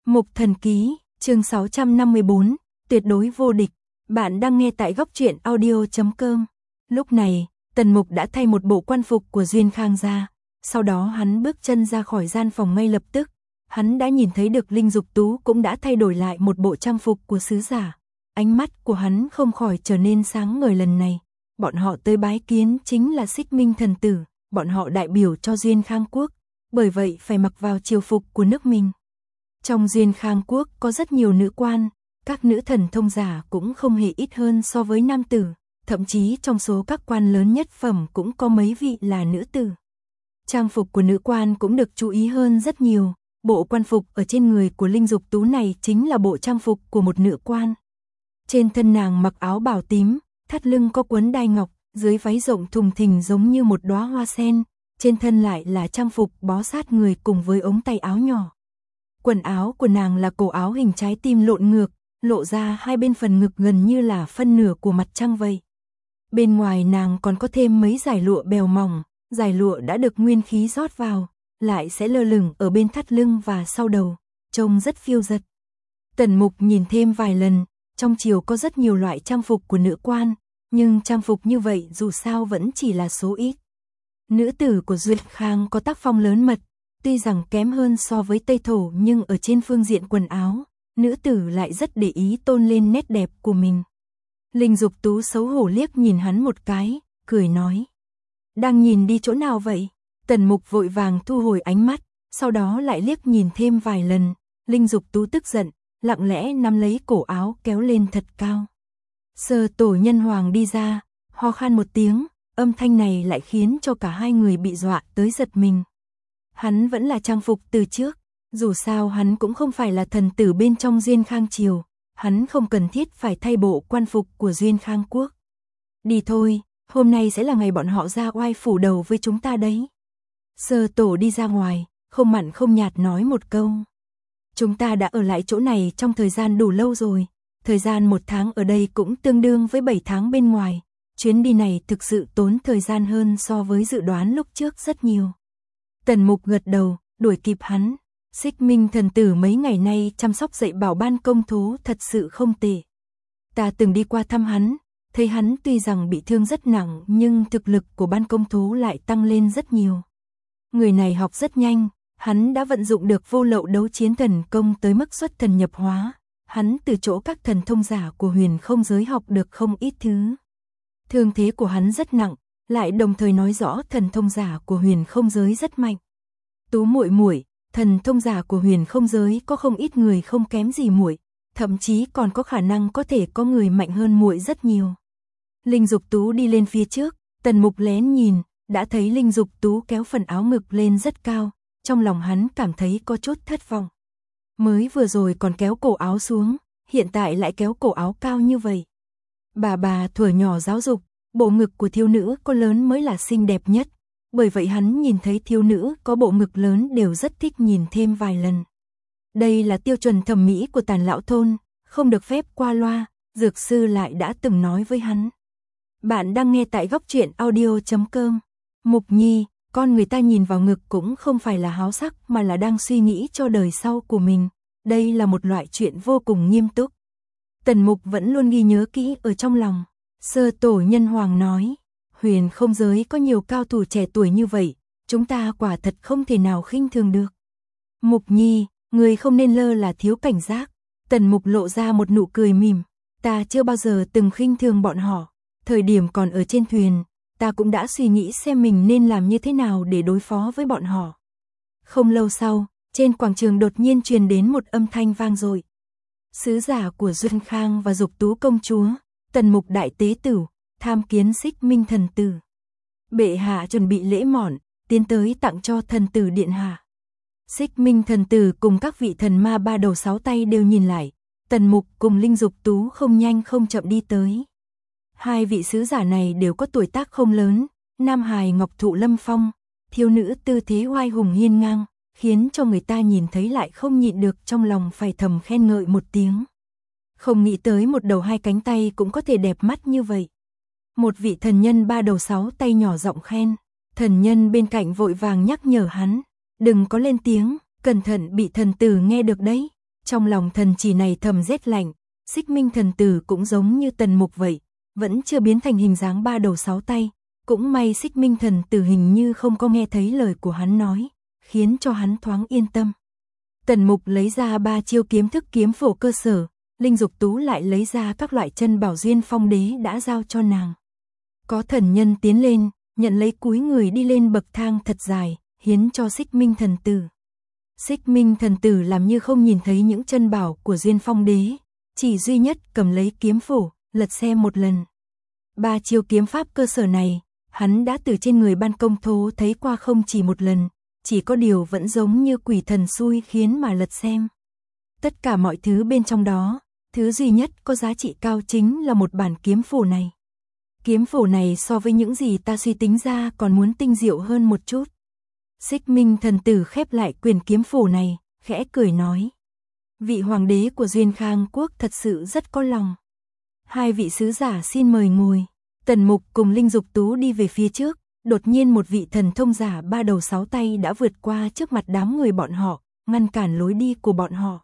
Mục Thần Ký, chương 654, tuyệt đối vô địch. Bạn đang nghe tại góc truyện audio.com. Lúc này, Tần Mục đã thay một bộ quan phục của Duyên Khang ra. Sau đó hắn bước chân ra khỏi gian phòng ngay lập tức. Hắn đã nhìn thấy được Linh Dục Tú cũng đã thay đổi lại một bộ trang phục của sứ giả. Ánh mắt của hắn không khỏi trở nên sáng ngời lần này. Bọn họ tới bái kiến chính là Xích Minh thần tử. Bọn họ đại biểu cho Duyên Khang quốc. Bởi vậy phải mặc vào triều phục của nước mình. Trong Duyên Khang quốc có rất nhiều nữ quan, các nữ thần thông giả cũng không hề ít hơn so với nam tử, thậm chí trong số các quan lớn nhất phẩm cũng có mấy vị là nữ tử. Trang phục của nữ quan cũng được chú ý hơn rất nhiều, bộ quan phục ở trên người của Linh Dục Tú này chính là bộ trang phục của một nữ quan. Trên thân nàng mặc áo bào tím, thắt lưng có quấn đai ngọc, dưới váy rộng thùng thình giống như một đóa hoa sen, trên thân lại là trang phục bó sát người cùng với ống tay áo nhỏ. Quần áo của nàng là cổ áo hình trái tim lộn ngược, lộ ra hai bên phần ngực gần như là phân nửa của mặt trăng vậy. Bên ngoài nàng còn có thêm mấy dải lụa bèo mỏng, dải lụa đã được nguyên khí rót vào, lại sẽ lơ lửng ở bên thắt lưng và sau đầu, trông rất phiêu dật. Tần Mục nhìn thêm vài lần, trong triều có rất nhiều loại trang phục của nữ quan, nhưng trang phục như vậy dù sao vẫn chỉ là số ít. Nữ tử của Duyên Khang có tác phong lớn mật, tuy rằng kém hơn so với Tây Thổ nhưng ở trên phương diện quần áo, nữ tử lại rất để ý tôn lên nét đẹp của mình. Linh Dục Tú xấu hổ liếc nhìn hắn một cái, cười nói. Đang nhìn đi chỗ nào vậy? Tần Mục vội vàng thu hồi ánh mắt, sau đó lại liếc nhìn thêm vài lần. Linh Dục Tú tức giận, lặng lẽ nắm lấy cổ áo kéo lên thật cao. Sở Tổ Nhân Hoàng đi ra, ho khan một tiếng, âm thanh này lại khiến cho cả hai người bị dọa tới giật mình. Hắn vẫn là trang phục từ trước, dù sao hắn cũng không phải là thần tử bên trong Duyên Khang triều, hắn không cần thiết phải thay bộ quan phục của Duyên Khang quốc. Đi thôi, hôm nay sẽ là ngày bọn họ ra oai phủ đầu với chúng ta đấy. Sở Tổ đi ra ngoài, không mặn không nhạt nói một câu. Chúng ta đã ở lại chỗ này trong thời gian đủ lâu rồi, thời gian 1 tháng ở đây cũng tương đương với 7 tháng bên ngoài, chuyến đi này thực sự tốn thời gian hơn so với dự đoán lúc trước rất nhiều. Tần Mục gật đầu, đuổi kịp hắn. Xích Minh thần tử mấy ngày nay chăm sóc dạy bảo ban công thú thật sự không tệ. Ta từng đi qua thăm hắn, thấy hắn tuy rằng bị thương rất nặng nhưng thực lực của ban công thú lại tăng lên rất nhiều. Người này học rất nhanh, hắn đã vận dụng được vô lậu đấu chiến thần công tới mức xuất thần nhập hóa. Hắn từ chỗ các thần thông giả của Huyền Không giới học được không ít thứ. Thương thế của hắn rất nặng, lại đồng thời nói rõ thần thông giả của Huyền Không giới rất mạnh. Tú muội muội, thần thông giả của Huyền Không giới có không ít người không kém gì muội, thậm chí còn có khả năng có thể có người mạnh hơn muội rất nhiều. Linh Dục Tú đi lên phía trước, Tần Mục lén nhìn, đã thấy Linh Dục Tú kéo phần áo ngực lên rất cao, trong lòng hắn cảm thấy có chút thất vọng. Mới vừa rồi còn kéo cổ áo xuống, hiện tại lại kéo cổ áo cao như vậy. Bà thuở nhỏ giáo dục, bộ ngực của thiếu nữ có lớn mới là xinh đẹp nhất, bởi vậy hắn nhìn thấy thiếu nữ có bộ ngực lớn đều rất thích nhìn thêm vài lần. Đây là tiêu chuẩn thẩm mỹ của Tàn lão thôn, không được phép qua loa, dược sư lại đã từng nói với hắn. Bạn đang nghe tại góc truyện audio.com. Mục Nhi, con người ta nhìn vào ngực cũng không phải là háo sắc mà là đang suy nghĩ cho đời sau của mình. Đây là một loại chuyện vô cùng nghiêm túc. Tần Mục vẫn luôn ghi nhớ kỹ ở trong lòng. Sở Tổ Nhân Hoàng nói, Huyền Không giới có nhiều cao thủ trẻ tuổi như vậy, chúng ta quả thật không thể nào khinh thường được. Mục Nhi, người không nên lơ là thiếu cảnh giác. Tần Mục lộ ra một nụ cười mỉm, ta chưa bao giờ từng khinh thường bọn họ. Thời điểm còn ở trên thuyền, ta cũng đã suy nghĩ xem mình nên làm như thế nào để đối phó với bọn họ. Không lâu sau, trên quảng trường đột nhiên truyền đến một âm thanh vang dội. Sứ giả của Duyên Khang và Dục Tú công chúa, Tần Mục đại tế tử, tham kiến Xích Minh thần tử. Bệ hạ chuẩn bị lễ mọn, tiến tới tặng cho thần tử điện hạ. Xích Minh thần tử cùng các vị thần ma 3 đầu 6 tay đều nhìn lại, Tần Mục cùng Linh Dục Tú không nhanh không chậm đi tới. Hai vị sứ giả này đều có tuổi tác không lớn, nam hài ngọc thụ lâm phong, thiếu nữ tư thế oai hùng hiên ngang, khiến cho người ta nhìn thấy lại không nhịn được trong lòng phải thầm khen ngợi một tiếng. Không nghĩ tới một đầu 2 cánh tay cũng có thể đẹp mắt như vậy. Một vị thần nhân 3 đầu 6 tay nhỏ giọng khen, thần nhân bên cạnh vội vàng nhắc nhở hắn, đừng có lên tiếng, cẩn thận bị thần tử nghe được đấy. Trong lòng thần chỉ này thầm rét lạnh, Xích Minh thần tử cũng giống như Tần Mục vậy, vẫn chưa biến thành hình dáng 3 đầu 6 tay, cũng may Xích Minh thần tử hình như không có nghe thấy lời của hắn nói, khiến cho hắn thoáng yên tâm. Tần Mục lấy ra 3 chiêu kiếm thức kiếm phổ cơ sở, Linh Dục Tú lại lấy ra các loại chân bảo Duyên Phong Đế đã giao cho nàng. Có thần nhân tiến lên, nhận lấy cúi người đi lên bậc thang thật dài, hiến cho Xích Minh thần tử. Xích Minh thần tử làm như không nhìn thấy những chân bảo của Duyên Phong Đế, chỉ duy nhất cầm lấy kiếm phổ, lật xem một lần. 3 chiêu kiếm pháp cơ sở này, hắn đã từ trên người Ban Công Thố thấy qua không chỉ một lần, chỉ có điều vẫn giống như quỷ thần xui khiến mà lật xem. Tất cả mọi thứ bên trong đó, thứ duy nhất có giá trị cao chính là một bản kiếm phổ này. Kiếm phổ này so với những gì ta suy tính ra còn muốn tinh diệu hơn một chút. Xích Minh thần tử khép lại quyển kiếm phổ này, khẽ cười nói. Vị hoàng đế của Duyên Khang Quốc thật sự rất có lòng. 2 vị sứ giả xin mời ngồi. Tần Mục cùng Linh Dục Tú đi về phía trước, đột nhiên một vị thần thông giả 3 đầu 6 tay đã vượt qua trước mặt đám người bọn họ, ngăn cản lối đi của bọn họ.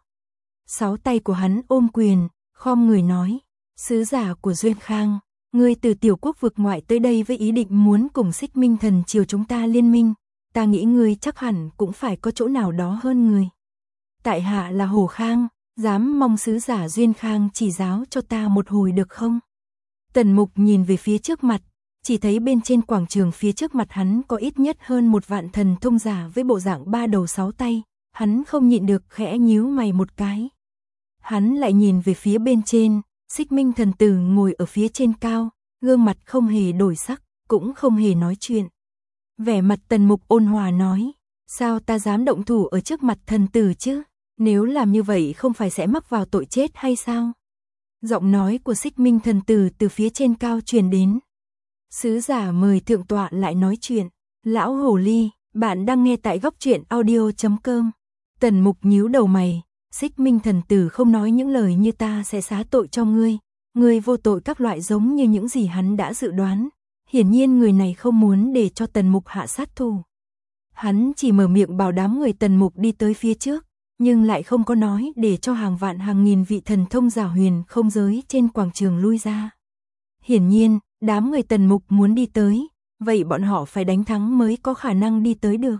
6 tay của hắn ôm quyền, khom người nói, sứ giả của Duyên Khang, ngươi từ tiểu quốc vực ngoại tới đây với ý định muốn cùng Xích Minh thần triều chúng ta liên minh, ta nghĩ ngươi chắc hẳn cũng phải có chỗ nào đó hơn người. Tại hạ là Hồ Khang, dám mong sứ giả Duyên Khang chỉ giáo cho ta một hồi được không? Tần Mục nhìn về phía trước mặt, chỉ thấy bên trên quảng trường phía trước mặt hắn có ít nhất hơn 1 vạn thần thông giả với bộ dạng 3 đầu 6 tay, hắn không nhịn được khẽ nhíu mày một cái. Hắn lại nhìn về phía bên trên, Xích Minh thần tử ngồi ở phía trên cao, gương mặt không hề đổi sắc, cũng không hề nói chuyện. Vẻ mặt Tần Mục ôn hòa nói, sao ta dám động thủ ở trước mặt thần tử chứ? Nếu làm như vậy không phải sẽ mắc vào tội chết hay sao? Giọng nói của Xích Minh thần tử từ phía trên cao truyền đến. Sứ giả mời thượng tọa lại nói chuyện. Lão Hồ Ly, bạn đang nghe tại góc truyện audio.com. Tần Mục nhíu đầu mày, Xích Minh thần tử không nói những lời như ta sẽ xá tội cho ngươi. Ngươi vô tội các loại giống như những gì hắn đã dự đoán. Hiển nhiên người này không muốn để cho Tần Mục hạ sát thủ. Hắn chỉ mở miệng bảo đám người Tần Mục đi tới phía trước, nhưng lại không có nói để cho hàng vạn hàng nghìn vị thần thông giả huyền không giới trên quảng trường lui ra. Hiển nhiên, đám người Tần Mục muốn đi tới, vậy bọn họ phải đánh thắng mới có khả năng đi tới được.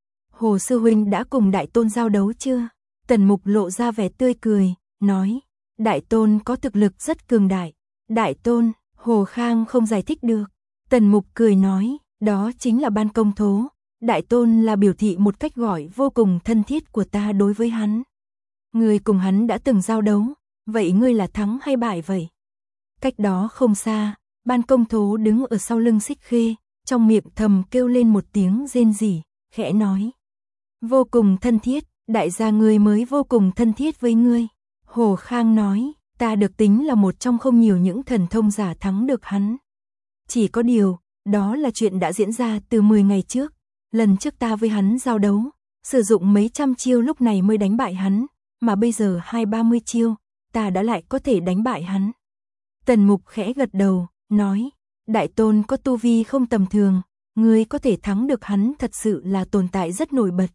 Hồ sư huynh đã cùng Đại Tôn giao đấu chưa? Tần Mục lộ ra vẻ tươi cười, nói, Đại Tôn có thực lực rất cường đại. Đại Tôn, Hồ Khang không giải thích được. Tần Mục cười nói, đó chính là Ban Công Thố. Đại Tôn là biểu thị một cách gọi vô cùng thân thiết của ta đối với hắn. Ngươi cùng hắn đã từng giao đấu, vậy ngươi là thắng hay bại vậy? Cách đó không xa, Ban Công Thố đứng ở sau lưng Xích Khê, trong miệng thầm kêu lên một tiếng rên rỉ, khẽ nói. Vô cùng thân thiết, đại gia ngươi mới vô cùng thân thiết với ngươi. Hồ Khang nói, ta được tính là một trong không nhiều những thần thông giả thắng được hắn. Chỉ có điều, đó là chuyện đã diễn ra từ 10 ngày trước. Lần trước ta với hắn giao đấu, sử dụng mấy trăm chiêu lúc này mới đánh bại hắn, mà bây giờ 20-30 chiêu, ta đã lại có thể đánh bại hắn. Tần Mục khẽ gật đầu, nói, Đại Tôn có tu vi không tầm thường, ngươi có thể thắng được hắn thật sự là tồn tại rất nổi bật.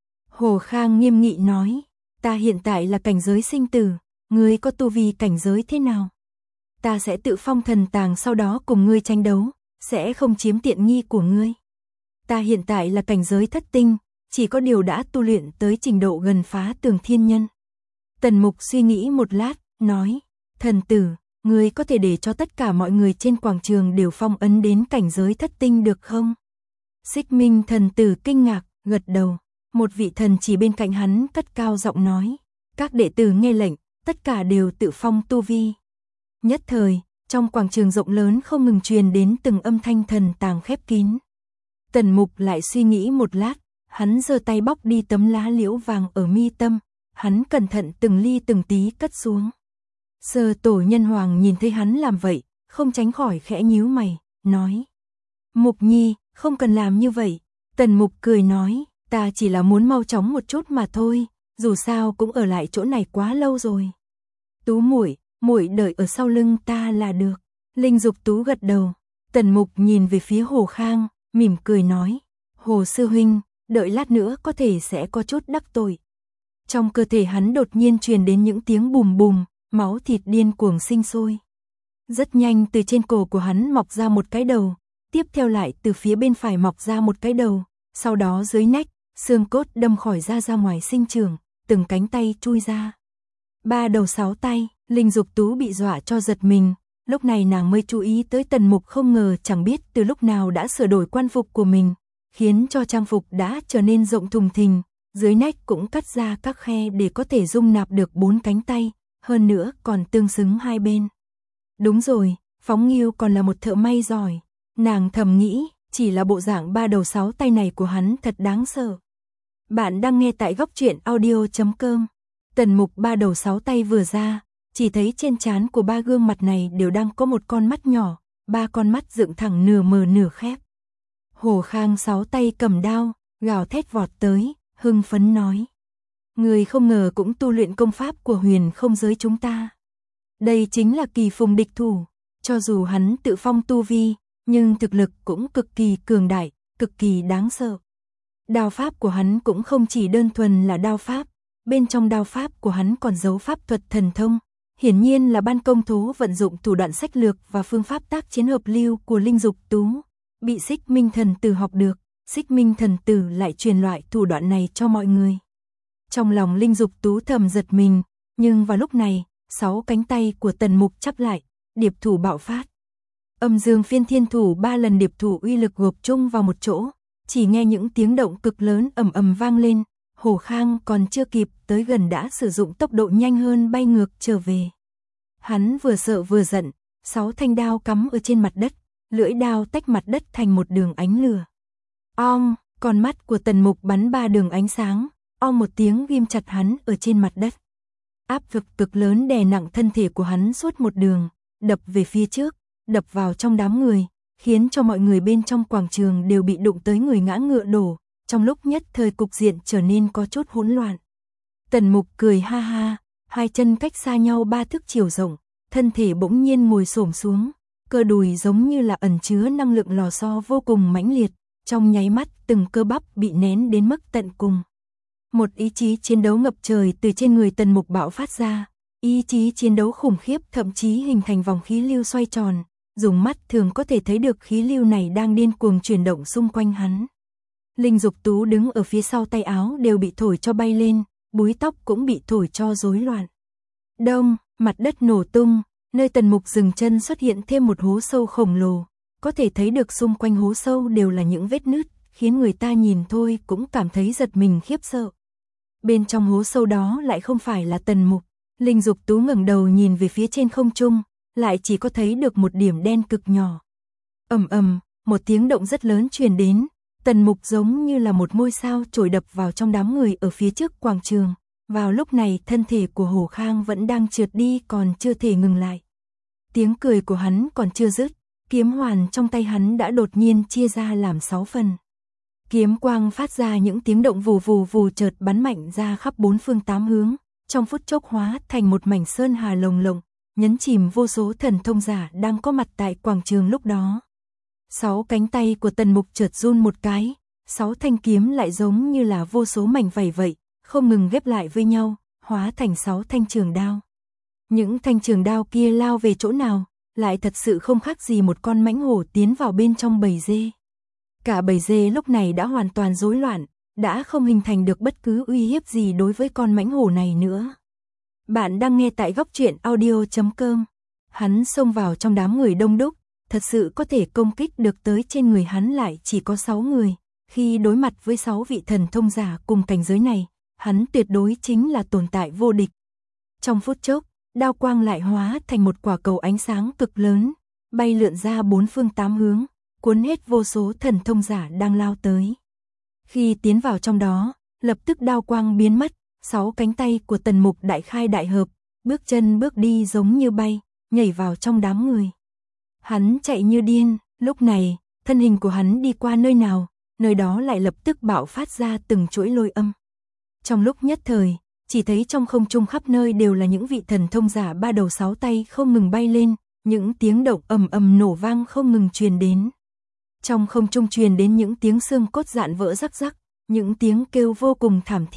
Hồ Khang nghiêm nghị nói, ta hiện tại là cảnh giới sinh tử, ngươi có tu vi cảnh giới thế nào? Ta sẽ tự phong thần tàng sau đó cùng ngươi tranh đấu, sẽ không chiếm tiện nghi của ngươi. Ta hiện tại là cảnh giới thất tinh, chỉ có điều đã tu luyện tới trình độ gần phá tường thiên nhân. Tần Mục suy nghĩ một lát, nói, thần tử, ngươi có thể để cho tất cả mọi người trên quảng trường đều phong ấn đến cảnh giới thất tinh được không? Xích Minh thần tử kinh ngạc, gật đầu. Một vị thần chỉ bên cạnh hắn cất cao giọng nói, các đệ tử nghe lệnh, tất cả đều tự phong tu vi. Nhất thời, trong quảng trường rộng lớn không ngừng truyền đến từng âm thanh thần tàng khép kín. Tần Mục lại suy nghĩ một lát, hắn giơ tay bóc đi tấm lá liễu vàng ở mi tâm, hắn cẩn thận từng ly từng tí cất xuống. Sở Tổ Nhân Hoàng nhìn thấy hắn làm vậy, không tránh khỏi khẽ nhíu mày, nói, Mục Nhi, không cần làm như vậy. Tần Mục cười nói, ta chỉ là muốn mau chóng một chút mà thôi, dù sao cũng ở lại chỗ này quá lâu rồi. Tú muội, muội đợi ở sau lưng ta là được. Linh Dục Tú gật đầu. Tần Mục nhìn về phía Hồ Khang, mỉm cười nói, Hồ sư huynh, đợi lát nữa có thể sẽ có chút đắc tội. Trong cơ thể hắn đột nhiên truyền đến những tiếng bùm bùm, máu thịt điên cuồng sinh sôi. Rất nhanh từ trên cổ của hắn mọc ra một cái đầu, tiếp theo lại từ phía bên phải mọc ra một cái đầu, sau đó dưới nách, xương cốt đâm khỏi ra ngoài sinh trưởng, từng cánh tay chui ra. 3 đầu 6 tay, Linh Dục Tú bị dọa cho giật mình, lúc này nàng mới chú ý tới Tần Mục không ngờ chẳng biết từ lúc nào đã sửa đổi quan phục của mình, khiến cho trang phục đã trở nên rộng thùng thình, dưới nách cũng cắt ra các khe để có thể dung nạp được 4 cánh tay, hơn nữa còn tương xứng hai bên. Đúng rồi, Phóng Nghiêu còn là một thợ may giỏi, nàng thầm nghĩ, chỉ là bộ dạng 3 đầu 6 tay này của hắn thật đáng sợ. Bạn đang nghe tại góc truyện audio.com. Tần Mục 3 đầu 6 tay vừa ra, chỉ thấy trên trán của 3 gương mặt này đều đang có một con mắt nhỏ, 3 con mắt dựng thẳng nửa mở nửa khép. Hổ Khang 6 tay cầm đao, gào thét vọt tới, hưng phấn nói: người không ngờ cũng tu luyện công pháp của Huyền Không giới chúng ta. Đây chính là Kỳ Phùng địch thủ, cho dù hắn tự phong tu vi, nhưng thực lực cũng cực kỳ cường đại, cực kỳ đáng sợ. Đao pháp của hắn cũng không chỉ đơn thuần là đao pháp, bên trong đao pháp của hắn còn giấu pháp thuật thần thông, hiển nhiên là ban công thố vận dụng thủ đoạn sách lược và phương pháp tác chiến hợp lưu của Linh Dục Tú, bị Xích Minh Thần Tử học được, Xích Minh Thần Tử lại truyền loại thủ đoạn này cho mọi người. Trong lòng Linh Dục Tú thầm giật mình, nhưng vào lúc này, 6 cánh tay của Tần Mục chắp lại, điệp thủ bạo phát. Âm Dương Phiên Thiên Thủ 3 lần điệp thủ uy lực gộp chung vào một chỗ, chỉ nghe những tiếng động cực lớn ầm ầm vang lên, Hổ Khang còn chưa kịp tới gần đã sử dụng tốc độ nhanh hơn bay ngược trở về. Hắn vừa sợ vừa giận, 6 thanh đao cắm ở trên mặt đất, lưỡi đao tách mặt đất thành một đường ánh lửa. Con mắt của Tần Mục bắn 3 đường ánh sáng, một tiếng ghim chặt hắn ở trên mặt đất. Áp lực cực lớn đè nặng thân thể của hắn suốt một đường, đập về phía trước, đập vào trong đám người, khiến cho mọi người bên trong quảng trường đều bị đụng tới người ngã ngựa đổ, trong lúc nhất thời cục diện trở nên có chút hỗn loạn. Tần Mục cười ha ha, hai chân cách xa nhau 3 thước chiều rộng, thân thể bỗng nhiên ngồi xổm xuống, cơ đùi giống như là ẩn chứa năng lượng lò xo vô cùng mãnh liệt, trong nháy mắt từng cơ bắp bị nén đến mức tận cùng. Một ý chí chiến đấu ngập trời từ trên người Tần Mục bạo phát ra, ý chí chiến đấu khủng khiếp thậm chí hình thành vòng khí lưu xoay tròn, dùng mắt thường có thể thấy được khí lưu này đang điên cuồng chuyển động xung quanh hắn. Linh Dục Tú đứng ở phía sau tay áo đều bị thổi cho bay lên, búi tóc cũng bị thổi cho rối loạn. Đông, mặt đất nổ tung, nơi Tần Mục dừng chân xuất hiện thêm một hố sâu khổng lồ, có thể thấy được xung quanh hố sâu đều là những vết nứt, khiến người ta nhìn thôi cũng cảm thấy giật mình khiếp sợ. Bên trong hố sâu đó lại không phải là Tần Mục. Linh Dục Tú ngẩng đầu nhìn về phía trên không trung, lại chỉ có thấy được một điểm đen cực nhỏ. Ầm ầm, một tiếng động rất lớn truyền đến, Tần Mục giống như là một ngôi sao chổi đập vào trong đám người ở phía trước quảng trường. Vào lúc này thân thể của Hổ Khang vẫn đang trượt đi còn chưa thể ngừng lại. Tiếng cười của hắn còn chưa dứt, kiếm hoàn trong tay hắn đã đột nhiên chia ra làm 6 phần. Kiếm quang phát ra những tiếng động vù vù vù chợt bắn mạnh ra khắp 4 phương 8 hướng, trong phút chốc hóa thành một mảnh sơn hà lồng lộng, nhấn chìm vô số thần thông giả đang có mặt tại quảng trường lúc đó. 6 cánh tay của Tần Mục chợt run một cái, 6 thanh kiếm lại giống như là vô số mảnh vảy vậy, không ngừng ghép lại với nhau, hóa thành 6 thanh trường đao. Những thanh trường đao kia lao về chỗ nào, lại thật sự không khác gì một con mãnh hổ tiến vào bên trong bầy dê. Cả bầy dê lúc này đã hoàn toàn rối loạn, đã không hình thành được bất cứ uy hiếp gì đối với con mãnh hổ này nữa. Bạn đang nghe tại góc truyện audio.com. Hắn xông vào trong đám người đông đúc, thật sự có thể công kích được tới trên người hắn lại chỉ có 6 người. Khi đối mặt với 6 vị thần thông giả cùng cảnh giới này, hắn tuyệt đối chính là tồn tại vô địch. Trong phút chốc, đao quang lại hóa thành một quả cầu ánh sáng cực lớn, bay lượn ra 4 phương 8 hướng, cuốn hết vô số thần thông giả đang lao tới. Khi tiến vào trong đó, lập tức đao quang biến mất, 6 cánh tay của Tần Mục đại khai đại hợp, bước chân bước đi giống như bay, nhảy vào trong đám người. Hắn chạy như điên, lúc này, thân hình của hắn đi qua nơi nào, nơi đó lại lập tức bạo phát ra từng chuỗi lôi âm. Trong lúc nhất thời, chỉ thấy trong không trung khắp nơi đều là những vị thần thông giả 3 đầu 6 tay không ngừng bay lên, những tiếng động ầm ầm nổ vang không ngừng truyền đến. Trong không trung truyền đến những tiếng xương cốt rạn vỡ rắc rắc, những tiếng kêu vô cùng thảm thiết,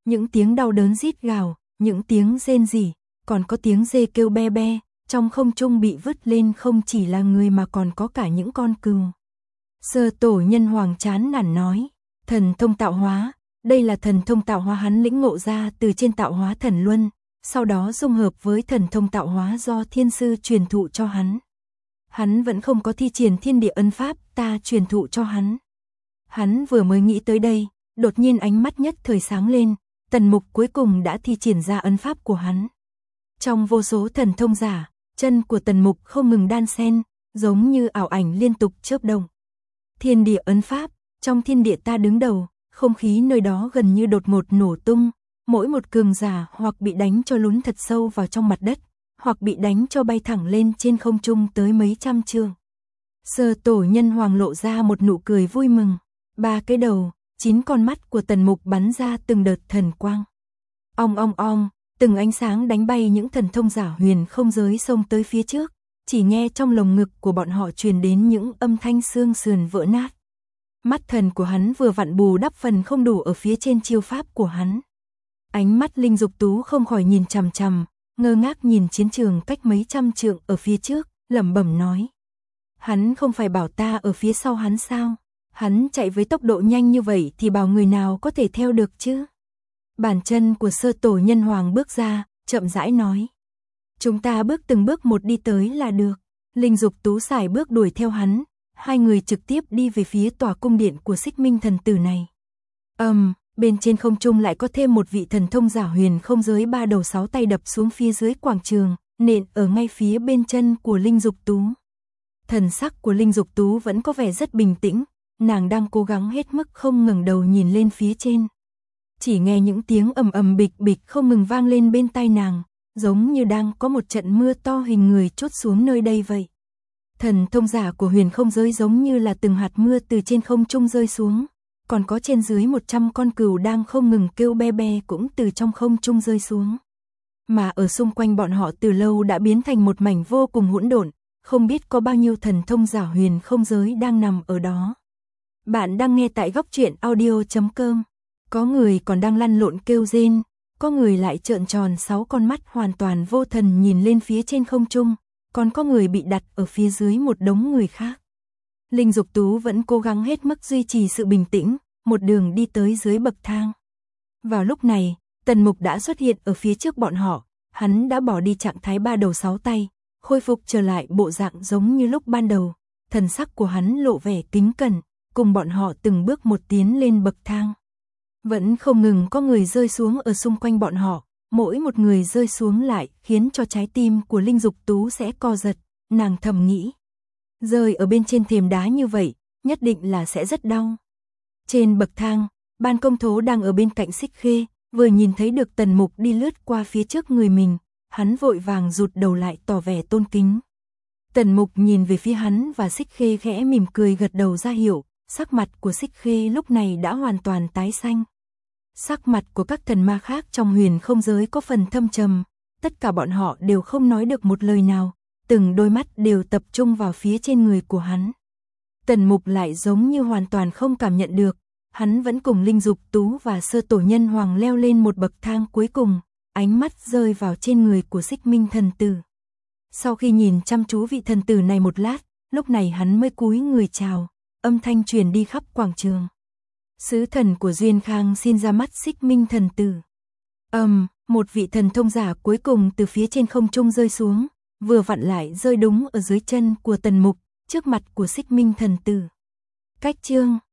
những tiếng đau đớn rít gào, những tiếng rên rỉ, còn có tiếng dê kêu be be, trong không trung bị vứt lên không chỉ là người mà còn có cả những con cừu. Sơ tổ nhân hoàng chán nản nói, thần thông tạo hóa, đây là thần thông tạo hóa hắn lĩnh ngộ ra từ trên tạo hóa thần luân, sau đó dung hợp với thần thông tạo hóa do thiên sư truyền thụ cho hắn. Hắn vẫn không có thi triển thiên địa ân pháp ta truyền thụ cho hắn. Hắn vừa mới nghĩ tới đây, đột nhiên ánh mắt nhất thời sáng lên, Tần Mục cuối cùng đã thi triển ra ân pháp của hắn. Trong vô số thần thông giả, chân của Tần Mục không ngừng đan xen, giống như ảo ảnh liên tục chớp động. Thiên địa ân pháp, trong thiên địa ta đứng đầu, không khí nơi đó gần như đột ngột nổ tung, mỗi một cường giả hoặc bị đánh cho lún thật sâu vào trong mặt đất, hoặc bị đánh cho bay thẳng lên trên không trung tới mấy trăm trượng. Sơ tổ nhân hoàng lộ ra một nụ cười vui mừng, 3 cái đầu, 9 con mắt của Tần Mục bắn ra từng đợt thần quang. Ong ong ong, từng ánh sáng đánh bay những thần thông giả huyền không giới xông tới phía trước, chỉ nghe trong lồng ngực của bọn họ truyền đến những âm thanh xương sườn vỡ nát. Mắt thần của hắn vừa vặn bù đắp phần không đủ ở phía trên chiêu pháp của hắn. Ánh mắt Linh Dục Tú không khỏi nhìn chằm chằm, ngơ ngác nhìn chiến trường cách mấy trăm trượng ở phía trước, lẩm bẩm nói. Hắn không phải bảo ta ở phía sau hắn sao? Hắn chạy với tốc độ nhanh như vậy thì bảo người nào có thể theo được chứ? Bàn chân của sơ tổ nhân hoàng bước ra, chậm rãi nói. Chúng ta bước từng bước một đi tới là được. Linh Dục Tú sải bước đuổi theo hắn, hai người trực tiếp đi về phía tòa cung điện của Xích Minh thần tử này. Bên trên không trung lại có thêm một vị thần thông giả huyền không giới 3 đầu 6 tay đập xuống phía dưới quảng trường, nện ở ngay phía bên chân của Linh Dục Tú. Thần sắc của Linh Dục Tú vẫn có vẻ rất bình tĩnh, nàng đang cố gắng hết mức không ngẩng đầu nhìn lên phía trên. Chỉ nghe những tiếng ầm ầm bịch bịch không ngừng vang lên bên tai nàng, giống như đang có một trận mưa to hình người trút xuống nơi đây vậy. Thần thông giả của huyền không giới giống như là từng hạt mưa từ trên không trung rơi xuống, còn có trên dưới 100 con cừu đang không ngừng kêu be be cũng từ trong không trung rơi xuống. Mà ở xung quanh bọn họ từ lâu đã biến thành một mảnh vô cùng hỗn độn, không biết có bao nhiêu thần thông giả huyền không giới đang nằm ở đó. Bạn đang nghe tại góc truyện audio.com. Có người còn đang lăn lộn kêu rên, có người lại trợn tròn 6 con mắt hoàn toàn vô thần nhìn lên phía trên không trung, còn có người bị đặt ở phía dưới một đống người khác. Linh Dục Tú vẫn cố gắng hết mức duy trì sự bình tĩnh, một đường đi tới dưới bậc thang. Vào lúc này, Tần Mục đã xuất hiện ở phía trước bọn họ, hắn đã bỏ đi trạng thái 3 đầu 6 tay, khôi phục trở lại bộ dạng giống như lúc ban đầu, thần sắc của hắn lộ vẻ kính cẩn, cùng bọn họ từng bước một tiến lên bậc thang. Vẫn không ngừng có người rơi xuống ở xung quanh bọn họ, mỗi một người rơi xuống lại khiến cho trái tim của Linh Dục Tú sẽ co giật, nàng thầm nghĩ. Rơi ở bên trên thềm đá như vậy, nhất định là sẽ rất đau. Trên bậc thang, Ban Công Thố đang ở bên cạnh Xích Khê, vừa nhìn thấy được Tần Mục đi lướt qua phía trước người mình, hắn vội vàng rụt đầu lại tỏ vẻ tôn kính. Tần Mục nhìn về phía hắn và Xích Khê khẽ mỉm cười gật đầu ra hiệu, sắc mặt của Xích Khê lúc này đã hoàn toàn tái xanh. Sắc mặt của các thần ma khác trong huyền không giới có phần thâm trầm, tất cả bọn họ đều không nói được một lời nào, từng đôi mắt đều tập trung vào phía trên người của hắn. Tần Mục lại giống như hoàn toàn không cảm nhận được, hắn vẫn cùng Linh Dục Tú và sơ tổ nhân hoàng leo lên một bậc thang cuối cùng, ánh mắt rơi vào trên người của Xích Minh thần tử. Sau khi nhìn chăm chú vị thần tử này một lát, lúc này hắn mới cúi người chào, âm thanh truyền đi khắp quảng trường. Sứ thần của Duyên Khang xin ra mắt Xích Minh thần tử. Một vị thần thông giả cuối cùng từ phía trên không trung rơi xuống, vừa vặn lại rơi đúng ở dưới chân của Tần Mục, trước mặt của Xích Minh thần tử. Cách chương